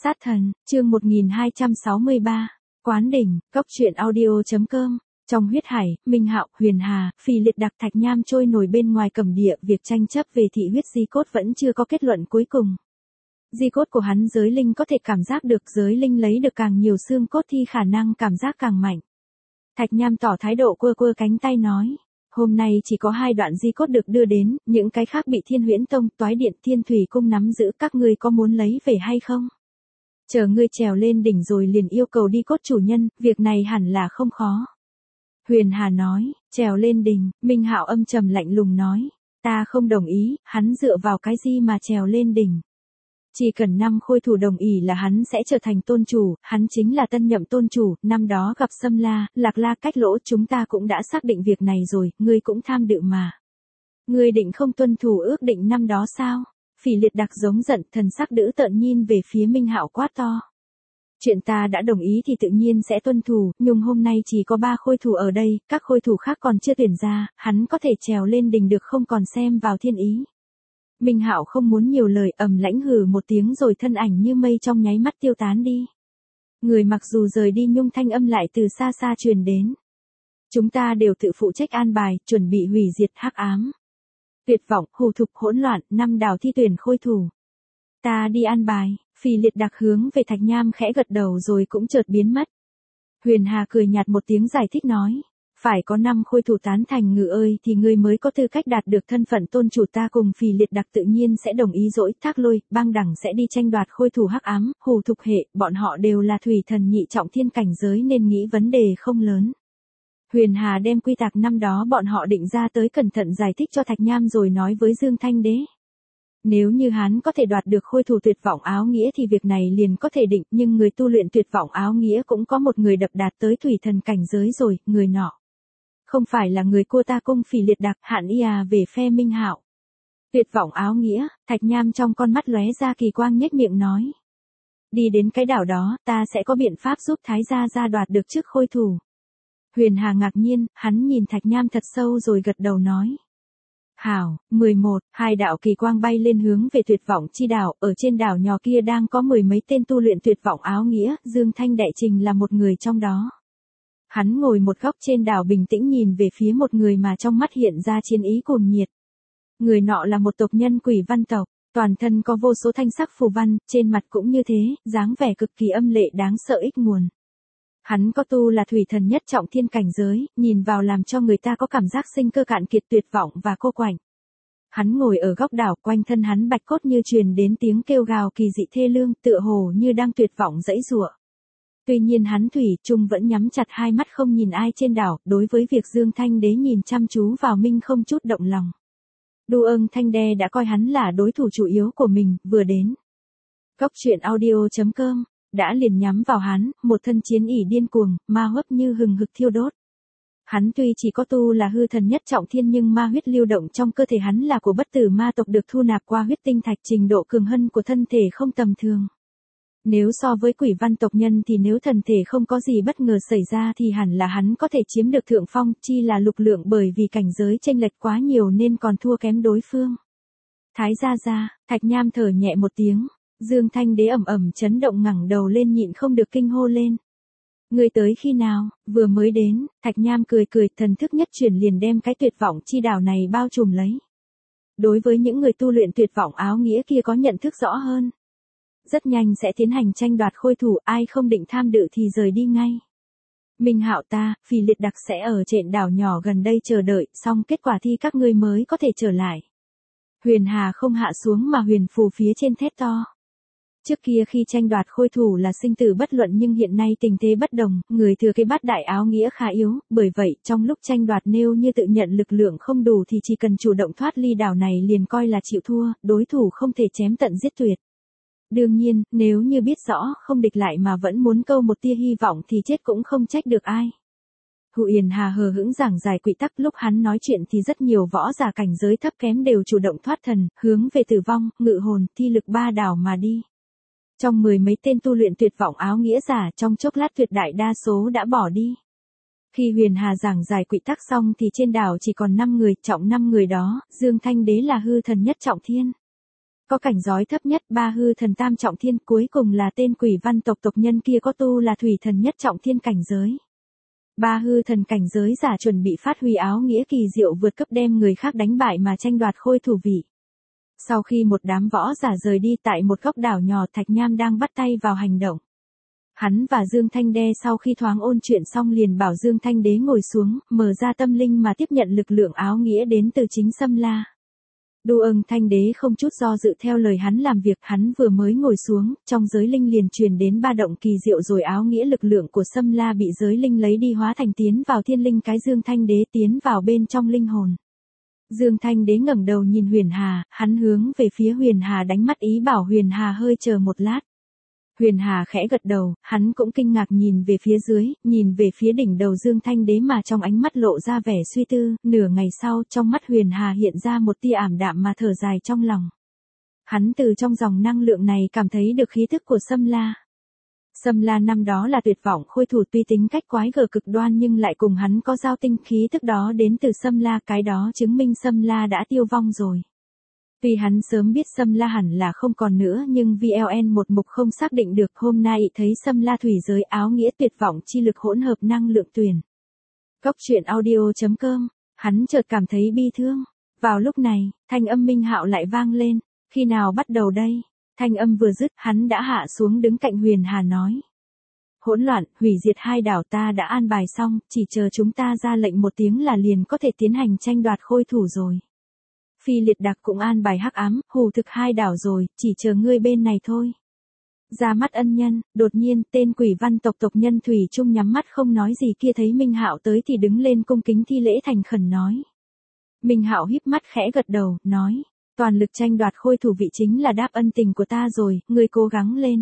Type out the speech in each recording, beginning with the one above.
Sát thần, chương 1263, Quán đỉnh, Cốc truyện audio.com. Trong huyết hải, Minh Hạo, Huyền Hà, Phì Liệt Đặc Thạch Nham trôi nổi bên ngoài Cẩm Địa, việc tranh chấp về thị huyết di cốt vẫn chưa có kết luận cuối cùng. Di cốt của hắn giới linh có thể cảm giác được, giới linh lấy được càng nhiều xương cốt thì khả năng cảm giác càng mạnh. Thạch Nham tỏ thái độ quơ quơ cánh tay nói, hôm nay chỉ có 2 đoạn di cốt được đưa đến, những cái khác bị Thiên Huyễn Tông, Toái Điện, Thiên Thủy Cung nắm giữ, các ngươi có muốn lấy về hay không? Chờ ngươi trèo lên đỉnh rồi liền yêu cầu đi cốt chủ nhân, việc này hẳn là không khó. Huyền Hà nói, trèo lên đỉnh. Minh Hạo âm trầm lạnh lùng nói, ta không đồng ý, hắn dựa vào cái gì mà trèo lên đỉnh? Chỉ cần 5 khôi thủ đồng ý là hắn sẽ trở thành tôn chủ, hắn chính là tân nhậm tôn chủ, năm đó gặp Sâm La, Lạc La Cách Lỗ, chúng ta cũng đã xác định việc này rồi, ngươi cũng tham dự mà. Ngươi định không tuân thủ ước định năm đó sao? Phì Liệt Đặc giống giận, thần sắc dữ tợn nhìn về phía Minh Hạo quát to. Chuyện ta đã đồng ý thì tự nhiên sẽ tuân thủ, nhưng hôm nay chỉ có 3 khôi thủ ở đây, các khôi thủ khác còn chưa tuyển ra, hắn có thể trèo lên đỉnh được không còn xem vào thiên ý. Minh Hạo không muốn nhiều lời, ầm lãnh hừ một tiếng rồi thân ảnh như mây trong nháy mắt tiêu tán đi. Người mặc dù rời đi nhưng thanh âm lại từ xa xa truyền đến. Chúng ta đều tự phụ trách an bài, chuẩn bị hủy diệt hắc ám. Tuyệt vọng, hù thục, hỗn loạn, 5 đảo thi tuyển khôi thủ. Ta đi an bài. Phì Liệt Đặc hướng về Thạch Nham khẽ gật đầu rồi cũng chợt biến mất. Huyền Hà cười nhạt một tiếng giải thích nói, phải có 5 khôi thủ tán thành ngự ơi thì ngươi mới có tư cách đạt được thân phận tôn chủ, ta cùng Phì Liệt Đặc tự nhiên sẽ đồng ý. Dỗi Thác Lôi, Băng Đẳng sẽ đi tranh đoạt khôi thủ hắc ám, hù thục hệ, bọn họ đều là thủy thần nhị trọng thiên cảnh giới nên nghĩ vấn đề không lớn. Huyền Hà đem quy tắc năm đó bọn họ định ra tới cẩn thận giải thích cho Thạch Nham rồi nói với Dương Thanh Đế. Nếu như hắn có thể đoạt được khôi thủ tuyệt vọng áo nghĩa thì việc này liền có thể định, nhưng người tu luyện tuyệt vọng áo nghĩa cũng có một người đập đạt tới thủy thần cảnh giới rồi, người nọ không phải là người cô ta cung. Phì Liệt Đặc hạn về phe Minh Hạo. Tuyệt vọng áo nghĩa, Thạch Nham trong con mắt lóe ra kỳ quang nhếch miệng nói. Đi đến cái đảo đó, ta sẽ có biện pháp giúp Thái gia ra đoạt được trước khôi thủ. Huyền Hà ngạc nhiên, hắn nhìn Thạch Nham thật sâu rồi gật đầu nói. Hảo, 11, 2 đạo kỳ quang bay lên hướng về tuyệt vọng chi đảo, ở trên đảo nhỏ kia đang có 10 mấy tên tu luyện tuyệt vọng áo nghĩa, Dương Thanh Đại Trình là một người trong đó. Hắn ngồi một góc trên đảo bình tĩnh nhìn về phía một người mà trong mắt hiện ra chiến ý cuồng nhiệt. Người nọ là một tộc nhân Quỷ Văn tộc, toàn thân có vô số thanh sắc phù văn, trên mặt cũng như thế, dáng vẻ cực kỳ âm lệ đáng sợ ít nguồn. Hắn có tu là thủy thần nhất trọng thiên cảnh giới, nhìn vào làm cho người ta có cảm giác sinh cơ cạn kiệt, tuyệt vọng và cô quạnh. Hắn ngồi ở góc đảo, quanh thân hắn bạch cốt như truyền đến tiếng kêu gào kỳ dị thê lương, tựa hồ như đang tuyệt vọng giãy giụa. Tuy nhiên hắn thủy chung vẫn nhắm chặt hai mắt không nhìn ai trên đảo, đối với việc Dương Thanh Đế nhìn chăm chú vào mình không chút động lòng. Đu Ưng Thanh Đế đã coi hắn là đối thủ chủ yếu của mình, vừa đến. Cốc truyện audio.com. Đã liền nhắm vào hắn, một thân chiến ỷ điên cuồng, ma hấp như hừng hực thiêu đốt. Hắn tuy chỉ có tu là hư thần nhất trọng thiên nhưng ma huyết lưu động trong cơ thể hắn là của bất tử ma tộc được thu nạp qua huyết tinh thạch, trình độ cường hân của thân thể không tầm thường. Nếu so với Quỷ Văn tộc nhân thì nếu thần thể không có gì bất ngờ xảy ra thì hẳn là hắn có thể chiếm được thượng phong, chi là lục lượng, bởi vì cảnh giới chênh lệch quá nhiều nên còn thua kém đối phương. Thái gia, Thạch Nham thở nhẹ một tiếng. Dương Thanh Đế ầm ầm chấn động ngẩng đầu lên nhịn không được kinh hô lên. Ngươi tới khi nào? Vừa mới đến. Thạch Nham cười cười, thần thức nhất chuyển liền đem cái tuyệt vọng chi đảo này bao trùm lấy. Đối với những người tu luyện tuyệt vọng áo nghĩa kia có nhận thức rõ hơn. Rất nhanh sẽ tiến hành tranh đoạt khôi thủ, ai không định tham dự thì rời đi ngay. Minh Hạo ta, Phì Liệt Đặc sẽ ở trên đảo nhỏ gần đây chờ đợi, xong kết quả thi các ngươi mới có thể trở lại. Huyền Hà không hạ xuống mà huyền phù phía trên thét to. Trước kia khi tranh đoạt khôi thủ là sinh tử bất luận nhưng hiện nay tình thế bất đồng, người thừa kế bát đại áo nghĩa khá yếu, bởi vậy trong lúc tranh đoạt nếu như tự nhận lực lượng không đủ thì chỉ cần chủ động thoát ly đảo này liền coi là chịu thua, đối thủ không thể chém tận giết tuyệt. Đương nhiên, nếu như biết rõ không địch lại mà vẫn muốn câu một tia hy vọng thì chết cũng không trách được ai. Huyền Hà hờ hững giảng giải quy tắc, lúc hắn nói chuyện thì rất nhiều võ giả cảnh giới thấp kém đều chủ động thoát thần, hướng về tử vong, ngự hồn, thi lực 3 đảo mà đi. Trong 10 mấy tên tu luyện tuyệt vọng áo nghĩa giả, trong chốc lát tuyệt đại đa số đã bỏ đi. Khi Huyền Hà giảng giải quy tắc xong thì trên đảo chỉ còn 5 người, trọng 5 người đó, Dương Thanh Đế là hư thần nhất trọng thiên. Có cảnh giới thấp nhất ba hư thần tam trọng thiên, cuối cùng là tên quỷ văn tộc tộc nhân kia có tu là thủy thần nhất trọng thiên cảnh giới. Ba hư thần cảnh giới giả chuẩn bị phát huy áo nghĩa kỳ diệu vượt cấp đem người khác đánh bại mà tranh đoạt khôi thủ vị. Sau khi một đám võ giả rời đi tại một góc đảo nhỏ, Thạch Nham đang bắt tay vào hành động. Hắn và Dương Thanh Đế sau khi thoáng ôn chuyện xong liền bảo Dương Thanh Đế ngồi xuống, mở ra tâm linh mà tiếp nhận lực lượng áo nghĩa đến từ chính Sâm La. Đu ưng Thanh Đế không chút do dự theo lời hắn làm việc, hắn vừa mới ngồi xuống, trong giới linh liền truyền đến ba động kỳ diệu rồi áo nghĩa lực lượng của Sâm La bị giới linh lấy đi hóa thành tiến vào thiên linh cái Dương Thanh Đế tiến vào bên trong linh hồn. Dương Thanh Đế ngẩng đầu nhìn Huyền Hà, hắn hướng về phía Huyền Hà đánh mắt ý bảo Huyền Hà hơi chờ một lát. Huyền Hà khẽ gật đầu, hắn cũng kinh ngạc nhìn về phía dưới, nhìn về phía đỉnh đầu Dương Thanh Đế mà trong ánh mắt lộ ra vẻ suy tư, nửa ngày sau trong mắt Huyền Hà hiện ra một tia ảm đạm mà thở dài trong lòng. Hắn từ trong dòng năng lượng này cảm thấy được khí thức của Sâm La. Sâm La năm đó là tuyệt vọng khôi thủ, tuy tính cách quái gở cực đoan nhưng lại cùng hắn có giao tinh, khí thức đó đến từ Sâm La, cái đó chứng minh Sâm La đã tiêu vong rồi. Tuy hắn sớm biết Sâm La hẳn là không còn nữa nhưng VLN một mục không xác định được, hôm nay thấy Sâm La thủy giới áo nghĩa tuyệt vọng chi lực hỗn hợp năng lượng tuyển. Cốc truyện audio.com, hắn chợt cảm thấy bi thương. Vào lúc này, thanh âm Minh Hạo lại vang lên, khi nào bắt đầu đây? Thanh âm vừa dứt, hắn đã hạ xuống đứng cạnh Huyền Hà nói. Hỗn loạn, hủy diệt hai đảo ta đã an bài xong, chỉ chờ chúng ta ra lệnh một tiếng là liền có thể tiến hành tranh đoạt khôi thủ rồi. Phi liệt đặc cũng an bài hắc ám, hù thực hai đảo rồi, chỉ chờ ngươi bên này thôi. Ra mắt ân nhân, đột nhiên tên quỷ văn tộc tộc nhân Thủy Trung nhắm mắt không nói gì kia thấy Minh Hạo tới thì đứng lên cung kính thi lễ thành khẩn nói. Minh Hạo híp mắt khẽ gật đầu, nói. Toàn lực tranh đoạt khôi thủ vị chính là đáp ân tình của ta rồi, ngươi cố gắng lên.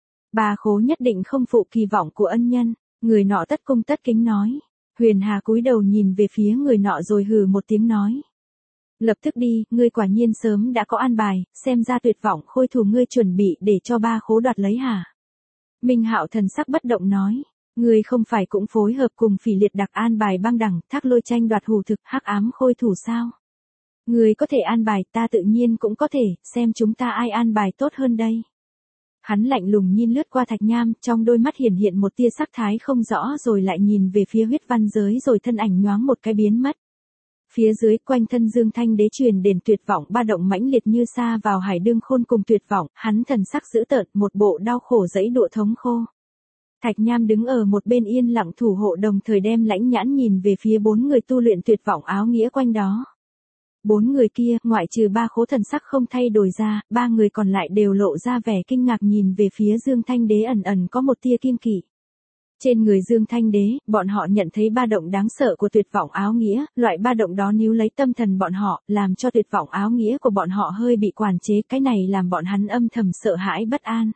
Bà khố nhất định không phụ kỳ vọng của ân nhân, người nọ tất cung tất kính nói. Huyền Hà cúi đầu nhìn về phía người nọ rồi hừ một tiếng nói. Lập tức đi, ngươi quả nhiên sớm đã có an bài, xem ra tuyệt vọng khôi thủ ngươi chuẩn bị để cho ba khố đoạt lấy hả? Minh Hạo thần sắc bất động nói. Ngươi không phải cũng phối hợp cùng Phỉ Liệt đặc an bài băng đẳng, thác lôi tranh đoạt hù thực hắc ám khôi thủ sao? Ngươi có thể an bài, ta tự nhiên cũng có thể, xem chúng ta ai an bài tốt hơn đây. Hắn lạnh lùng nhìn lướt qua Thạch Nham, trong đôi mắt hiển hiện một tia sắc thái không rõ rồi lại nhìn về phía huyết văn giới rồi thân ảnh nhoáng một cái biến mất. Phía dưới quanh thân Dương Thanh Đế truyền đến tuyệt vọng ba động mãnh liệt như sa vào hải đương khôn cùng tuyệt vọng, hắn thần sắc dữ tợn, một bộ đau khổ dẫy đụa thống khô. Thạch Nham đứng ở một bên yên lặng thủ hộ, đồng thời đem lãnh nhãn nhìn về phía bốn người tu luyện tuyệt vọng áo nghĩa quanh đó. Bốn người kia, ngoại trừ ba khố thần sắc không thay đổi ra, ba người còn lại đều lộ ra vẻ kinh ngạc nhìn về phía Dương Thanh Đế ẩn ẩn có một tia kiêng kỵ. Trên người Dương Thanh Đế, bọn họ nhận thấy ba động đáng sợ của tuyệt vọng áo nghĩa, loại ba động đó níu lấy tâm thần bọn họ, làm cho tuyệt vọng áo nghĩa của bọn họ hơi bị quản chế, cái này làm bọn hắn âm thầm sợ hãi bất an.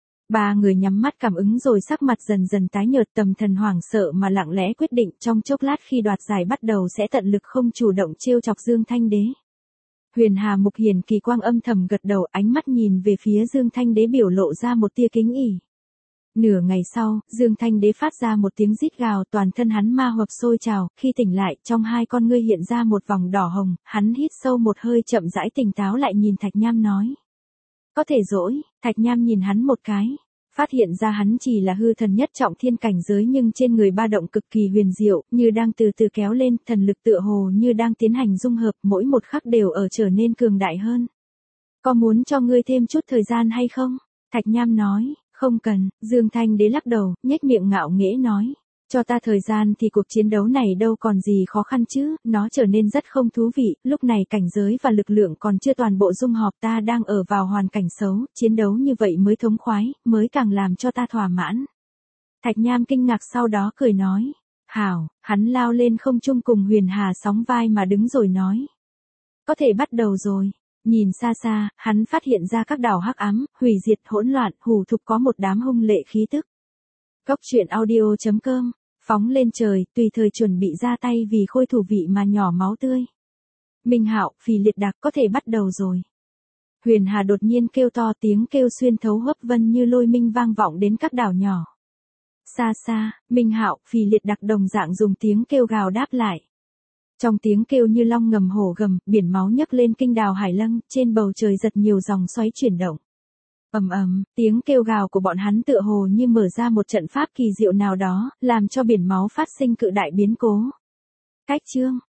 Ba người nhắm mắt cảm ứng rồi sắc mặt dần dần tái nhợt, tâm thần hoảng sợ mà lặng lẽ quyết định trong chốc lát khi đoạt giải bắt đầu sẽ tận lực không chủ động trêu chọc Dương Thanh Đế. Huyền Hà Mục Hiền kỳ quang âm thầm gật đầu, ánh mắt nhìn về phía Dương Thanh Đế biểu lộ ra một tia kính ỉ. Nửa ngày sau, Dương Thanh Đế phát ra một tiếng rít gào, toàn thân hắn ma hợp sôi trào, khi tỉnh lại, trong hai con ngươi hiện ra một vòng đỏ hồng, hắn hít sâu một hơi chậm rãi tỉnh táo lại nhìn Thạch Nham nói. Có thể dỗi, Thạch Nham nhìn hắn một cái, phát hiện ra hắn chỉ là hư thần nhất trọng thiên cảnh giới nhưng trên người ba động cực kỳ huyền diệu, như đang từ từ kéo lên, thần lực tựa hồ như đang tiến hành dung hợp, mỗi một khắc đều ở trở nên cường đại hơn. Có muốn cho ngươi thêm chút thời gian hay không? Thạch Nham nói. Không cần, Dương Thanh Đế lắc đầu, nhếch miệng ngạo nghễ nói. Cho ta thời gian thì cuộc chiến đấu này đâu còn gì khó khăn chứ, nó trở nên rất không thú vị, lúc này cảnh giới và lực lượng còn chưa toàn bộ dung hợp, ta đang ở vào hoàn cảnh xấu, chiến đấu như vậy mới thống khoái, mới càng làm cho ta thỏa mãn. Thạch Nham kinh ngạc sau đó cười nói. Hảo, hắn lao lên không trung cùng Huyền Hà sóng vai mà đứng rồi nói. Có thể bắt đầu rồi. Nhìn xa xa, hắn phát hiện ra các đảo hắc ám, hủy diệt hỗn loạn, hù thục có một đám hung lệ khí tức. Cốc truyện audio.com, phóng lên trời, tùy thời chuẩn bị ra tay vì khôi thủ vị mà nhỏ máu tươi. Minh Hạo, Phỉ Liệt đặc có thể bắt đầu rồi. Huyền Hà đột nhiên kêu to, tiếng kêu xuyên thấu hấp vân như lôi minh vang vọng đến các đảo nhỏ. Xa xa, Minh Hạo, Phỉ Liệt đặc đồng dạng dùng tiếng kêu gào đáp lại. Trong tiếng kêu như long ngầm hổ gầm, biển máu nhấc lên kinh đào hải lâng, trên bầu trời giật nhiều dòng xoáy chuyển động. Ầm ầm, tiếng kêu gào của bọn hắn tựa hồ như mở ra một trận pháp kỳ diệu nào đó, làm cho biển máu phát sinh cự đại biến cố. Cách chương